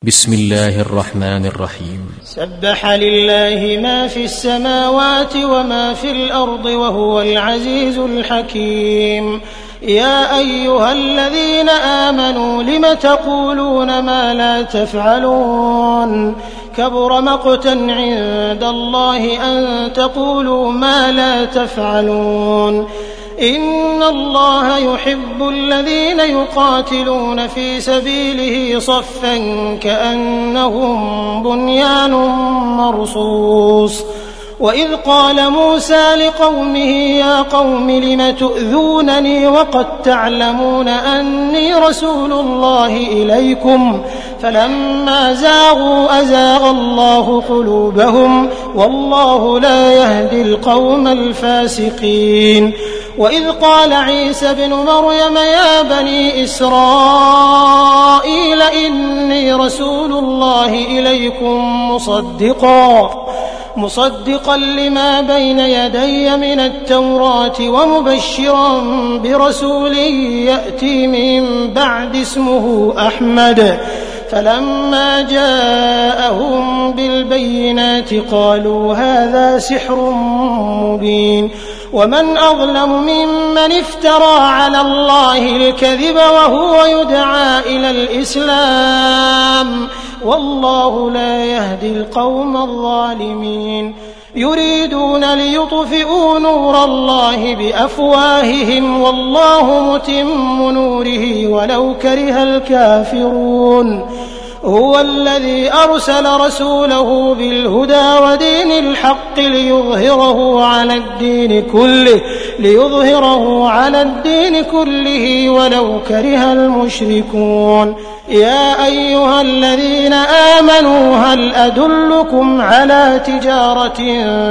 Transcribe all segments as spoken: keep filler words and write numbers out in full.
بسم الله الرحمن الرحيم. سبح لله ما في السماوات وما في الأرض وهو العزيز الحكيم. يا أيها الذين آمنوا لم تقولون ما لا تفعلون كبر مقتا عند الله أن تقولوا ما لا تفعلون. إن الله يحب الذين يقاتلون في سبيله صفا كأنهم بنيان مرصوص. وإذ قال موسى لقومه يا قوم لم تؤذونني وقد تعلمون أني رسول الله إليكم فلما زاغوا أزاغ الله قلوبهم والله لا يهدي القوم الفاسقين. وإذ قال عيسى ابن مريم يا بني إسرائيل إني رسول الله إليكم مصدقا مصدقا لما بين يدي من التوراة ومبشرا برسول يأتي من بعد اسمه أحمد. فلما جاءهم بالبينات قالوا هذا سحر مبين. ومن أظلم ممن افترى على الله الكذب وهو يدعى إلى الإسلام والله لا يهدي القوم الظالمين. يريدون ليطفئوا نور الله بأفواههم والله متم نوره ولو كره الكافرون. هو الذي أرسل رسوله بالهدى ودين الحق ليظهره على الدين كله ليظهره على الدين كله ولو كره المشركون. يا أيها الذين آمنوا هل أدلكم على تجارة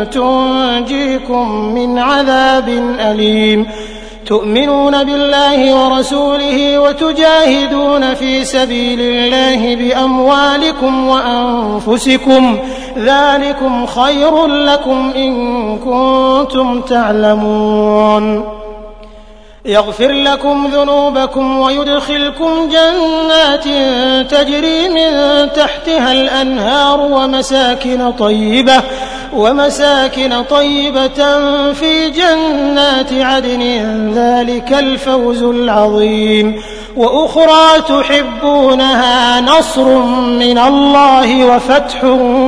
تنجيكم من عذاب أليم تؤمنون بالله ورسوله وتجاهدون في سبيل الله بأموالكم وأنفسكم ذلكم خير لكم إن كنتم تعلمون. يغفر لكم ذنوبكم ويدخلكم جنات تجري من تحتها الأنهار ومساكن طيبة ومساكن طيبة في جنات عدن ذلك الفوز العظيم. وأخرى تحبونها نصر من الله وفتح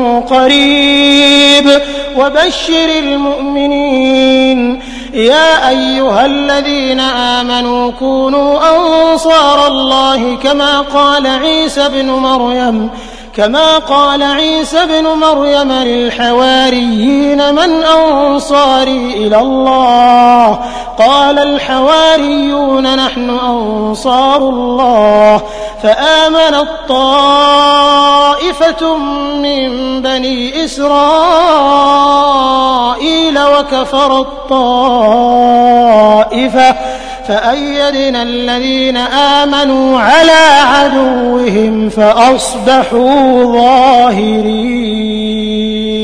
قريب وبشر المؤمنين. يا أيها الذين آمنوا كونوا أنصار الله كما قال عيسى ابن مريم كما قال عيسى ابن مريم للحواريين من أنصاري إلى الله قال الحواريون نحن أنصار الله. فآمنت طائفة من بني إسرائيل وكفرت طائفة فأيدنا الذين آمنوا على عدوهم فأصبحوا ظاهرين.